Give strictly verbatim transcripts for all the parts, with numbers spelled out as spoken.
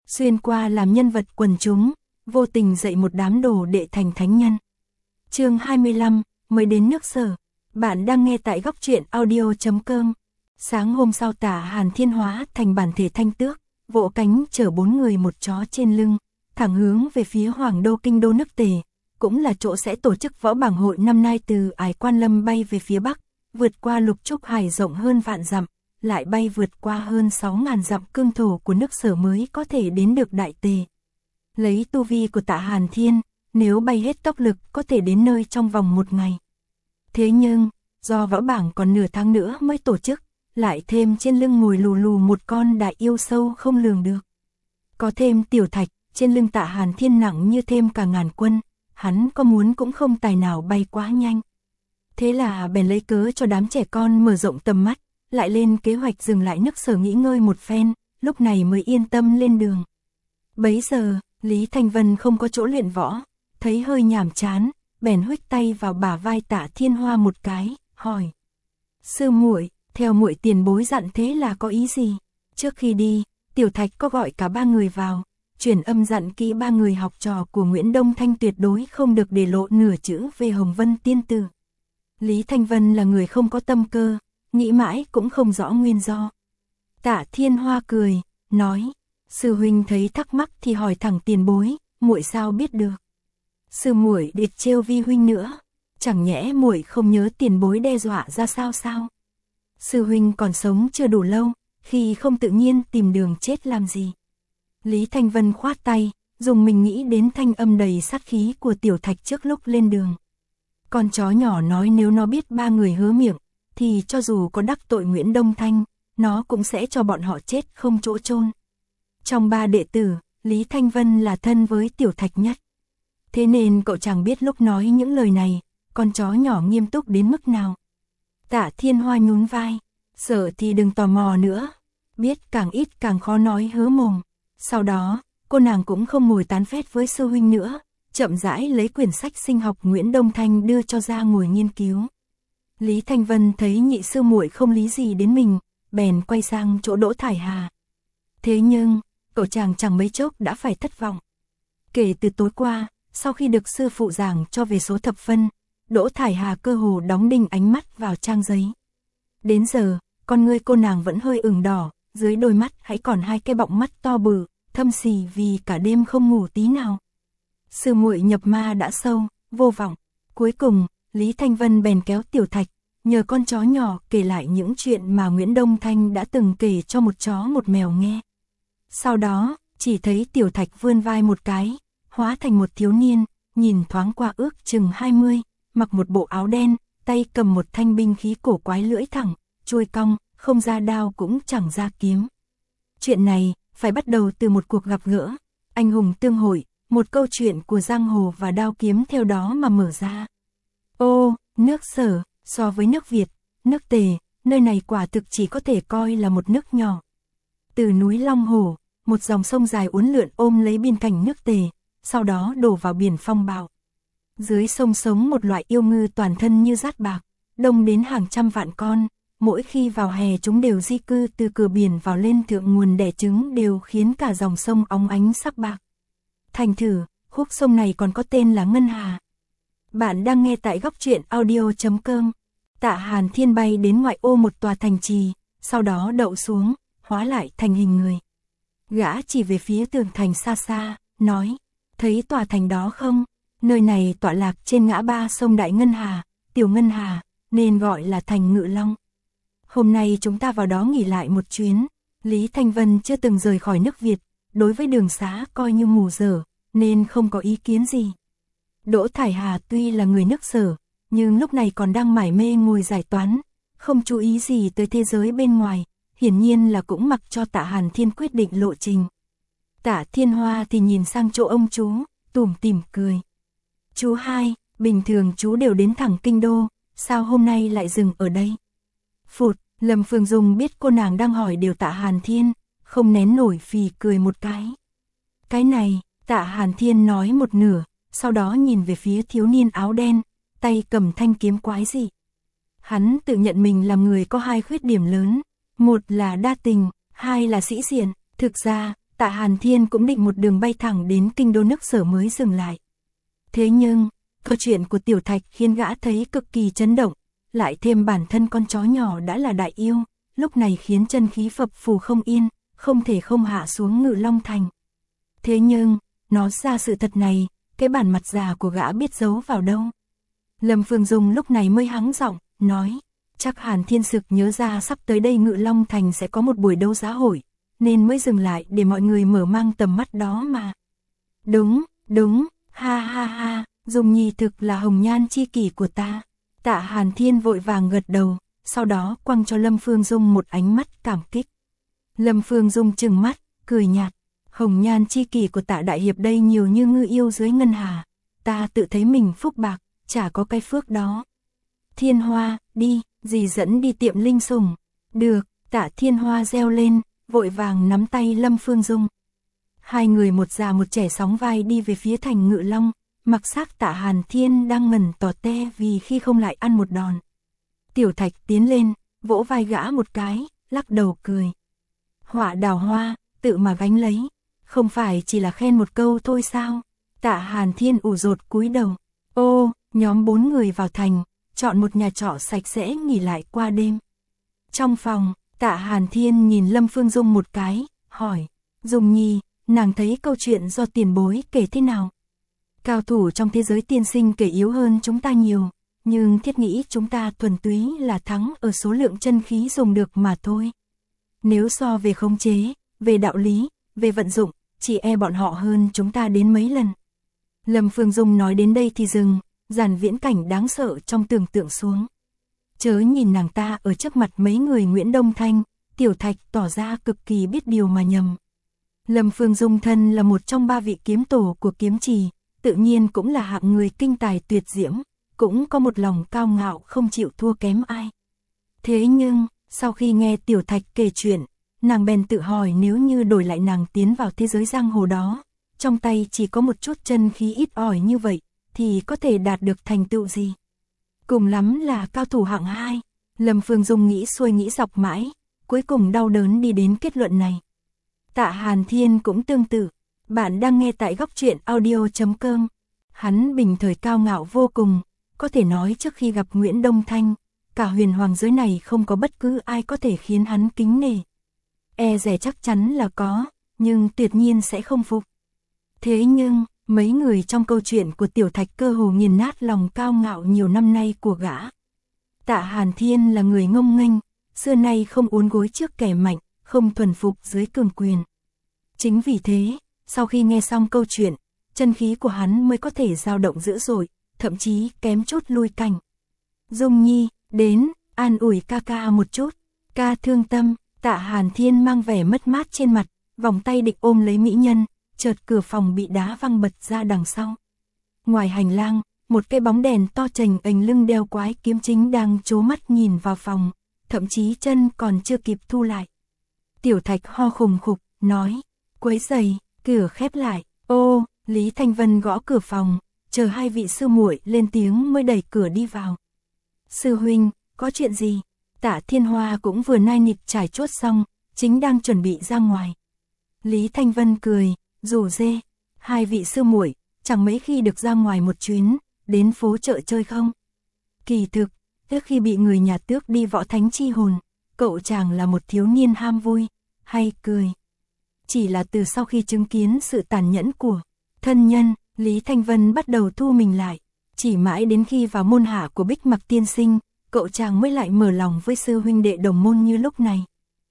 xuyên qua làm nhân vật quần chúng, vô tình dạy một đám đồ đệ thành thánh nhân. Chương hai mươi lăm, mới đến nước Sở. Bạn đang nghe tại góc truyện audio chấm com. Sáng hôm sau Tả Hàn Thiên hóa thành bản thể thanh tước, vỗ cánh chở bốn người một chó trên lưng, thẳng hướng về phía Hoàng đô kinh đô nước Tề, cũng là chỗ sẽ tổ chức võ bảng hội năm nay. Từ Ải Quan Lâm bay về phía bắc, vượt qua Lục Trúc Hải rộng hơn vạn dặm, lại bay vượt qua hơn sáu ngàn dặm cương thổ của nước Sở mới có thể đến được Đại Tề. Lấy tu vi của Tạ Hàn Thiên, nếu bay hết tốc lực có thể đến nơi trong vòng một ngày. Thế nhưng, do võ bảng còn nửa tháng nữa mới tổ chức, lại thêm trên lưng ngồi lù lù một con đại yêu sâu không lường được. Có thêm tiểu thạch, trên lưng Tạ Hàn Thiên nặng như thêm cả ngàn quân, hắn có muốn cũng không tài nào bay quá nhanh. Thế là bèn lấy cớ cho đám trẻ con mở rộng tầm mắt, lại lên kế hoạch dừng lại nước Sở nghỉ ngơi một phen, lúc này mới yên tâm lên đường. Bấy giờ, Lý Thanh Vân không có chỗ luyện võ, thấy hơi nhàm chán, bèn huých tay vào bả vai Tạ Thiên Hoa một cái, hỏi: "Sư muội, theo muội tiền bối dặn thế là có ý gì?" Trước khi đi, Tiểu Thạch có gọi cả ba người vào, truyền âm dặn kỹ ba người học trò của Nguyễn Đông Thanh tuyệt đối không được để lộ nửa chữ về Hồng Vân tiên tử. Lý Thanh Vân là người không có tâm cơ, nghĩ mãi cũng không rõ nguyên do. Tạ Thiên Hoa cười, nói: "Sư huynh thấy thắc mắc thì hỏi thẳng tiền bối, muội sao biết được?" "Sư muội đệt trêu vi huynh nữa, chẳng nhẽ muội không nhớ tiền bối đe dọa ra sao sao? Sư huynh còn sống chưa đủ lâu, khi không tự nhiên tìm đường chết làm gì?" Lý Thanh Vân khoát tay, dùng mình nghĩ đến thanh âm đầy sát khí của Tiểu Thạch trước lúc lên đường. Con chó nhỏ nói nếu nó biết ba người hứa miệng, thì cho dù có đắc tội Nguyễn Đông Thanh, nó cũng sẽ cho bọn họ chết không chỗ chôn. Trong ba đệ tử, Lý Thanh Vân là thân với Tiểu Thạch nhất. Thế nên cậu chẳng biết lúc nói những lời này, con chó nhỏ nghiêm túc đến mức nào. Tạ Thiên Hoa nhún vai, sợ thì đừng tò mò nữa, biết càng ít càng khó nói hứa mồm. Sau đó, cô nàng cũng không ngồi tán phét với sư huynh nữa, chậm rãi lấy quyển sách sinh học Nguyễn Đông Thanh đưa cho ra ngồi nghiên cứu. Lý Thanh Vân thấy nhị sư muội không lý gì đến mình, bèn quay sang chỗ Đỗ Thải Hà. Thế nhưng, cậu chàng chẳng mấy chốc đã phải thất vọng. Kể từ tối qua, sau khi được sư phụ giảng cho về số thập phân, Đỗ Thải Hà cơ hồ đóng đinh ánh mắt vào trang giấy. Đến giờ, con ngươi cô nàng vẫn hơi ửng đỏ, dưới đôi mắt hãy còn hai cái bọng mắt to bự, thâm sì vì cả đêm không ngủ tí nào. Sư muội nhập ma đã sâu, vô vọng. Cuối cùng, Lý Thanh Vân bèn kéo Tiểu Thạch, nhờ con chó nhỏ kể lại những chuyện mà Nguyễn Đông Thanh đã từng kể cho một chó một mèo nghe. Sau đó, chỉ thấy Tiểu Thạch vươn vai một cái, hóa thành một thiếu niên, nhìn thoáng qua ước chừng hai mươi, mặc một bộ áo đen, tay cầm một thanh binh khí cổ quái lưỡi thẳng, chuôi cong, không ra đao cũng chẳng ra kiếm. Chuyện này, phải bắt đầu từ một cuộc gặp gỡ, anh hùng tương hội, một câu chuyện của giang hồ và đao kiếm theo đó mà mở ra. Ô, nước Sở, so với nước Việt, nước Tề, nơi này quả thực chỉ có thể coi là một nước nhỏ. Từ núi Long Hồ, một dòng sông dài uốn lượn ôm lấy biên cảnh nước Tề, sau đó đổ vào biển phong bạo. Dưới sông sống một loại yêu ngư toàn thân như dát bạc, đông đến hàng trăm vạn con, mỗi khi vào hè chúng đều di cư từ cửa biển vào lên thượng nguồn đẻ trứng, đều khiến cả dòng sông óng ánh sắc bạc. Thành thử, khúc sông này còn có tên là Ngân Hà. Bạn đang nghe tại góc truyện audio chấm com. Tạ Hàn Thiên bay đến ngoại ô một tòa thành trì, sau đó đậu xuống, hóa lại thành hình người. Gã chỉ về phía tường thành xa xa, nói: "Thấy tòa thành đó không? Nơi này tọa lạc trên ngã ba sông Đại Ngân Hà, Tiểu Ngân Hà, nên gọi là thành Ngự Long. Hôm nay chúng ta vào đó nghỉ lại một chuyến." Lý Thanh Vân chưa từng rời khỏi nước Việt, đối với đường xá coi như mù dở, nên không có ý kiến gì. Đỗ Thải Hà tuy là người nước Sở, nhưng lúc này còn đang mải mê ngồi giải toán, không chú ý gì tới thế giới bên ngoài, hiển nhiên là cũng mặc cho Tạ Hàn Thiên quyết định lộ trình. Tạ Thiên Hoa thì nhìn sang chỗ ông chú, tủm tỉm cười. "Chú hai, bình thường chú đều đến thẳng kinh đô, sao hôm nay lại dừng ở đây?" Phụt, Lâm Phương Dung biết cô nàng đang hỏi điều Tạ Hàn Thiên, không nén nổi phì cười một cái. "Cái này," Tạ Hàn Thiên nói một nửa, sau đó nhìn về phía thiếu niên áo đen, tay cầm thanh kiếm quái dị. Hắn tự nhận mình là người có hai khuyết điểm lớn, một là đa tình, hai là sĩ diện. Thực ra, Tạ Hàn Thiên cũng định một đường bay thẳng đến kinh đô nước Sở mới dừng lại. Thế nhưng, câu chuyện của Tiểu Thạch khiến gã thấy cực kỳ chấn động, lại thêm bản thân con chó nhỏ đã là đại yêu, lúc này khiến chân khí phập phù không yên, không thể không hạ xuống Ngự Long Thành. Thế nhưng, nói ra sự thật này, cái bản mặt già của gã biết giấu vào đâu. Lâm Phương Dung lúc này mới hắng giọng, nói, chắc Hàn Thiên sực nhớ ra sắp tới đây Ngự Long Thành sẽ có một buổi đấu giá hội, nên mới dừng lại để mọi người mở mang tầm mắt đó mà. Đúng, đúng, ha ha ha, Dung Nhi thực là hồng nhan chi kỷ của ta. Tạ Hàn Thiên vội vàng gật đầu, sau đó quăng cho Lâm Phương Dung một ánh mắt cảm kích. Lâm Phương Dung trừng mắt, cười nhạt, hồng nhan chi kỷ của Tạ đại hiệp đây nhiều như ngư yêu dưới ngân hà, ta tự thấy mình phúc bạc, chả có cái phước đó. Thiên Hoa, đi, dì dẫn đi tiệm linh sủng. Được, Tạ Thiên Hoa reo lên, vội vàng nắm tay Lâm Phương Dung. Hai người một già một trẻ sóng vai đi về phía thành Ngự Long, mặc xác Tạ Hàn Thiên đang ngẩn tỏ te vì khi không lại ăn một đòn. Tiểu Thạch tiến lên, vỗ vai gã một cái, lắc đầu cười. Họa đào hoa, tự mà gánh lấy, không phải chỉ là khen một câu thôi sao? Tạ Hàn Thiên ủ rột cúi đầu. Ô, nhóm bốn người vào thành, chọn một nhà trọ sạch sẽ nghỉ lại qua đêm. Trong phòng, Tạ Hàn Thiên nhìn Lâm Phương Dung một cái, hỏi, Dung Nhi, nàng thấy câu chuyện do tiền bối kể thế nào? Cao thủ trong thế giới tiên sinh kể yếu hơn chúng ta nhiều, nhưng thiết nghĩ chúng ta thuần túy là thắng ở số lượng chân khí dùng được mà thôi. Nếu so về khống chế, về đạo lý, về vận dụng, chỉ e bọn họ hơn chúng ta đến mấy lần. Lâm Phương Dung nói đến đây thì dừng, dàn viễn cảnh đáng sợ trong tưởng tượng xuống. Chớ nhìn nàng ta ở trước mặt mấy người Nguyễn Đông Thanh, Tiểu Thạch tỏ ra cực kỳ biết điều mà nhầm. Lâm Phương Dung thân là một trong ba vị kiếm tổ của kiếm trì, tự nhiên cũng là hạng người kinh tài tuyệt diễm, cũng có một lòng cao ngạo không chịu thua kém ai. Thế nhưng, sau khi nghe Tiểu Thạch kể chuyện, nàng bèn tự hỏi nếu như đổi lại nàng tiến vào thế giới giang hồ đó, trong tay chỉ có một chút chân khí ít ỏi như vậy, thì có thể đạt được thành tựu gì? Cùng lắm là cao thủ hạng hai. Lâm Phương Dung nghĩ xuôi nghĩ dọc mãi, cuối cùng đau đớn đi đến kết luận này. Tạ Hàn Thiên cũng tương tự. Bạn đang nghe tại góc truyện audio chấm com. Hắn bình thời cao ngạo vô cùng, có thể nói trước khi gặp Nguyễn Đông Thanh, cả huyền hoàng giới này không có bất cứ ai có thể khiến hắn kính nể. E rẻ chắc chắn là có, nhưng tuyệt nhiên sẽ không phục. Thế nhưng, mấy người trong câu chuyện của Tiểu Thạch cơ hồ nghiền nát lòng cao ngạo nhiều năm nay của gã. Tạ Hàn Thiên là người ngông nghênh, xưa nay không uốn gối trước kẻ mạnh, không thuần phục dưới cường quyền. Chính vì thế, sau khi nghe xong câu chuyện, chân khí của hắn mới có thể dao động dữ dội, thậm chí kém chút lui cảnh. Dung Nhi, đến, an ủi ca ca một chút, ca thương tâm. Tạ Hàn Thiên mang vẻ mất mát trên mặt, vòng tay định ôm lấy mỹ nhân, chợt cửa phòng bị đá văng bật ra đằng sau. Ngoài hành lang, một cái bóng đèn to chành ềnh lưng đeo quái kiếm chính đang trố mắt nhìn vào phòng, thậm chí chân còn chưa kịp thu lại. Tiểu Thạch ho khùng khục, nói, quấy rầy, cửa khép lại. Ô, Lý Thanh Vân gõ cửa phòng, chờ hai vị sư muội lên tiếng mới đẩy cửa đi vào. Sư huynh, có chuyện gì? Tạ Thiên Hoa cũng vừa nai nịt trải chuốt xong, chính đang chuẩn bị ra ngoài. Lý Thanh Vân cười, rủ rê, hai vị sư muội, chẳng mấy khi được ra ngoài một chuyến, đến phố chợ chơi không? Kỳ thực, trước khi bị người nhà tước đi võ thánh chi hồn, cậu chàng là một thiếu niên ham vui, hay cười. Chỉ là từ sau khi chứng kiến sự tàn nhẫn của thân nhân, Lý Thanh Vân bắt đầu thu mình lại. Chỉ mãi đến khi vào môn hạ của Bích Mặc tiên sinh, cậu chàng mới lại mở lòng với sư huynh đệ đồng môn như lúc này.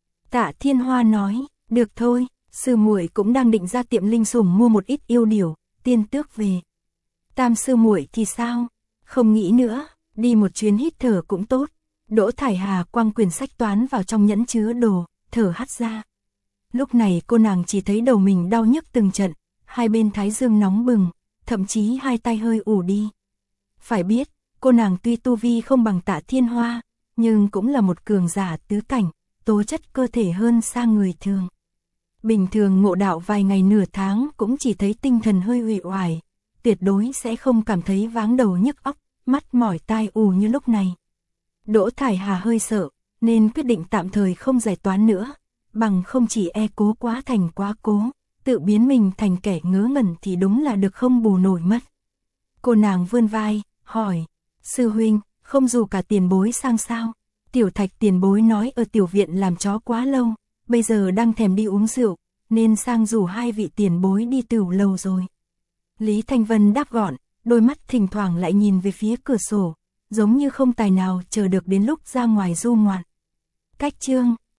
Tạ Thiên Hoa nói, được thôi, sư muội cũng đang định ra tiệm linh sủng mua một ít yêu điểu, tiên tước về. Tam sư muội thì sao? Không nghĩ nữa, đi một chuyến hít thở cũng tốt. Đỗ Thải Hà quăng quyển sách toán vào trong nhẫn chứa đồ, thở hắt ra. Lúc này cô nàng chỉ thấy đầu mình đau nhức từng trận, hai bên thái dương nóng bừng, thậm chí hai tay hơi ủ đi. Phải biết, cô nàng tuy tu vi không bằng Tạ Thiên Hoa, nhưng cũng là một cường giả tứ cảnh, tố chất cơ thể hơn xa người thường. Bình thường ngộ đạo vài ngày nửa tháng cũng chỉ thấy tinh thần hơi uể oải, tuyệt đối sẽ không cảm thấy váng đầu nhức óc, mắt mỏi tai ù như lúc này. Đỗ Thải Hà hơi sợ, nên quyết định tạm thời không giải toán nữa, bằng không chỉ e cố quá thành quá cố, tự biến mình thành kẻ ngớ ngẩn thì đúng là được không bù nổi mất. Cô nàng vươn vai, hỏi, sư huynh, không dù cả tiền bối sang sao? Tiểu Thạch tiền bối nói ở tiểu viện làm chó quá lâu, bây giờ đang thèm đi uống rượu, nên sang rủ hai vị tiền bối đi tửu lầu rồi. Lý Thanh Vân đáp gọn, đôi mắt thỉnh thoảng lại nhìn về phía cửa sổ, giống như không tài nào chờ được đến lúc ra ngoài du ngoạn. Cách chương